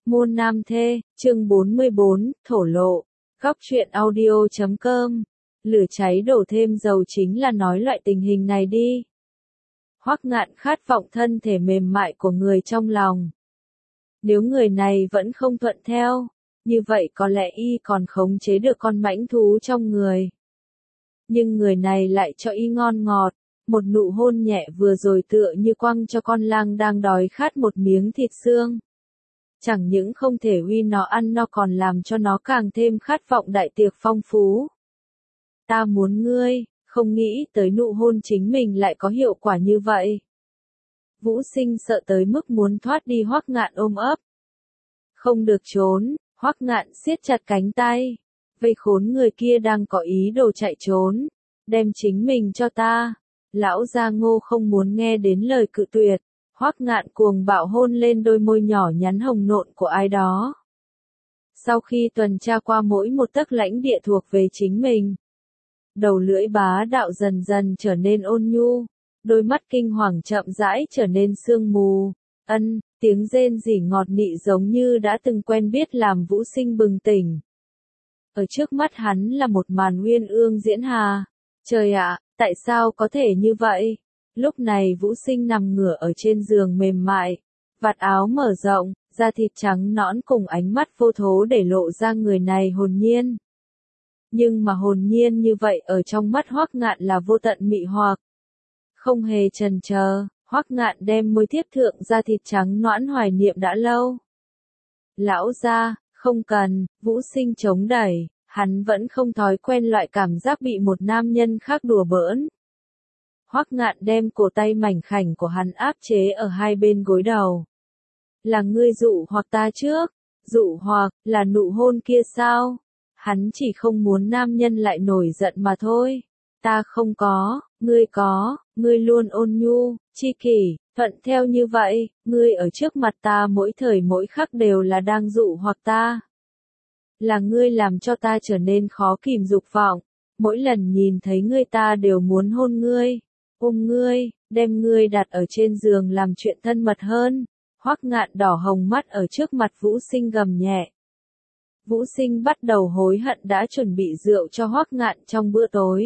Môn nam thê, chương 44, thổ lộ. Góc truyện audio.com. Lửa cháy đổ thêm dầu chính là nói loại tình hình này đi. Hoắc Ngạn khát vọng thân thể mềm mại của người trong lòng. Nếu người này vẫn không thuận theo, như vậy có lẽ y còn khống chế được con mãnh thú trong người. Nhưng người này lại cho y ngon ngọt, một nụ hôn nhẹ vừa rồi tựa như quăng cho con lang đang đói khát một miếng thịt xương. Chẳng những không thể uy nó ăn no còn làm cho nó càng thêm khát vọng đại tiệc phong phú. Ta muốn ngươi, không nghĩ tới nụ hôn chính mình lại có hiệu quả như vậy. Vũ Sinh sợ tới mức muốn thoát đi Hoắc Ngạn ôm ấp. Không được trốn, Hoắc Ngạn siết chặt cánh tay, vây khốn người kia đang có ý đồ chạy trốn, đem chính mình cho ta. Lão gia Ngô không muốn nghe đến lời cự tuyệt. Hoắc Ngạn cuồng bạo hôn lên đôi môi nhỏ nhắn hồng nộn của ai đó. Sau khi tuần tra qua mỗi một tấc lãnh địa thuộc về chính mình, đầu lưỡi bá đạo dần dần trở nên ôn nhu, đôi mắt kinh hoàng chậm rãi trở nên sương mù. Tiếng rên rỉ ngọt nị giống như đã từng quen biết làm Vũ Sinh bừng tỉnh. Ở trước mắt hắn là một màn uyên ương diễn hà. Trời ạ, tại sao có thể như vậy? Lúc này Vũ Sinh nằm ngửa ở trên giường mềm mại, vạt áo mở rộng, da thịt trắng nõn cùng ánh mắt vô thố để lộ ra người này hồn nhiên. Nhưng mà hồn nhiên như vậy ở trong mắt Hoắc Ngạn là vô tận mị hoặc. Không hề chần chờ, Hoắc Ngạn đem môi tiếp thượng da thịt trắng nõn hoài niệm đã lâu. Lão gia, không cần, Vũ Sinh chống đẩy, hắn vẫn không thói quen loại cảm giác bị một nam nhân khác đùa bỡn. Hoắc Ngạn đem cổ tay mảnh khảnh của hắn áp chế ở hai bên gối đầu. Là ngươi dụ hoặc ta trước, dụ hoặc là nụ hôn kia sao? Hắn chỉ không muốn nam nhân lại nổi giận mà thôi. Ta không có, ngươi luôn ôn nhu, chi kỷ, thuận theo như vậy, ngươi ở trước mặt ta mỗi thời mỗi khắc đều là đang dụ hoặc ta. Là ngươi làm cho ta trở nên khó kìm dục vọng, mỗi lần nhìn thấy ngươi ta đều muốn hôn ngươi. Ôm ngươi, đem ngươi đặt ở trên giường làm chuyện thân mật hơn. Hoắc Ngạn đỏ hồng mắt ở trước mặt Vũ Sinh gầm nhẹ. Vũ Sinh bắt đầu hối hận đã chuẩn bị rượu cho Hoắc Ngạn trong bữa tối.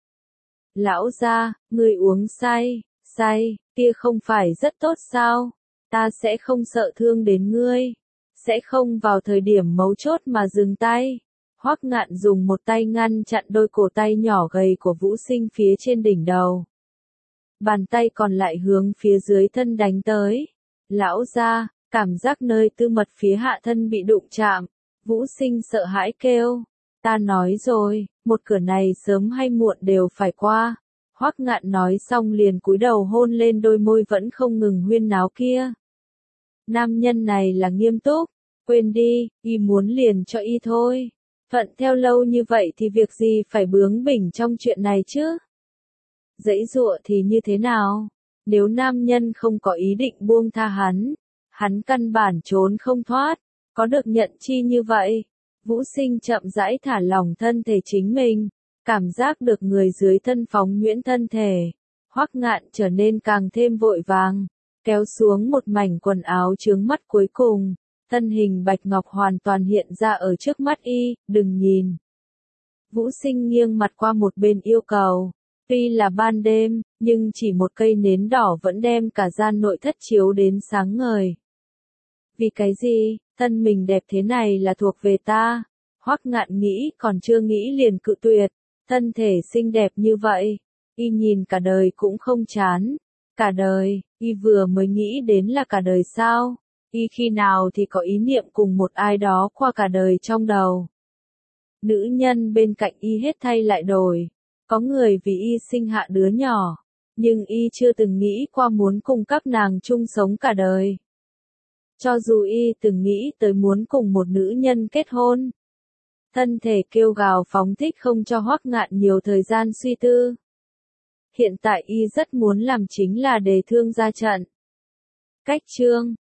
Lão gia, ngươi uống say, kia không phải rất tốt sao? Ta sẽ không sợ thương đến ngươi, sẽ không vào thời điểm mấu chốt mà dừng tay. Hoắc Ngạn dùng một tay ngăn chặn đôi cổ tay nhỏ gầy của Vũ Sinh phía trên đỉnh đầu. Bàn tay còn lại hướng phía dưới thân đánh tới. Lão gia, cảm giác nơi tư mật phía hạ thân bị đụng chạm. Vũ Sinh sợ hãi kêu. Ta nói rồi, một cửa này sớm hay muộn đều phải qua. Hoắc Ngạn nói xong liền cúi đầu hôn lên đôi môi vẫn không ngừng huyên náo kia. Nam nhân này là nghiêm túc. Quên đi, y muốn liền cho y thôi. Thuận theo lâu như vậy thì việc gì phải bướng bỉnh trong chuyện này chứ? Dãy dụa thì như thế nào? Nếu nam nhân không có ý định buông tha hắn căn bản trốn không thoát, có được nhận chi như vậy? Vũ Sinh chậm rãi thả lỏng thân thể chính mình, cảm giác được người dưới thân phóng nhuyễn thân thể. Hoắc Ngạn trở nên càng thêm vội vàng, kéo xuống một mảnh quần áo chướng mắt cuối cùng, thân hình bạch ngọc hoàn toàn hiện ra ở trước mắt y, đừng nhìn. Vũ Sinh nghiêng mặt qua một bên yêu cầu. Tuy là ban đêm, nhưng chỉ một cây nến đỏ vẫn đem cả gian nội thất chiếu đến sáng ngời. Vì cái gì, thân mình đẹp thế này là thuộc về ta? Hoắc Ngạn nghĩ còn chưa nghĩ liền cự tuyệt. Thân thể xinh đẹp như vậy, y nhìn cả đời cũng không chán. Cả đời, y vừa mới nghĩ đến là cả đời sao? Y khi nào thì có ý niệm cùng một ai đó qua cả đời trong đầu. Nữ nhân bên cạnh y hết thay lại đổi. Có người vì y sinh hạ đứa nhỏ, nhưng y chưa từng nghĩ qua muốn cùng các nàng chung sống cả đời. Cho dù y từng nghĩ tới muốn cùng một nữ nhân kết hôn. Thân thể kêu gào phóng thích không cho Hoắc Ngạn nhiều thời gian suy tư. Hiện tại y rất muốn làm chính là đề thương ra trận. Cách chương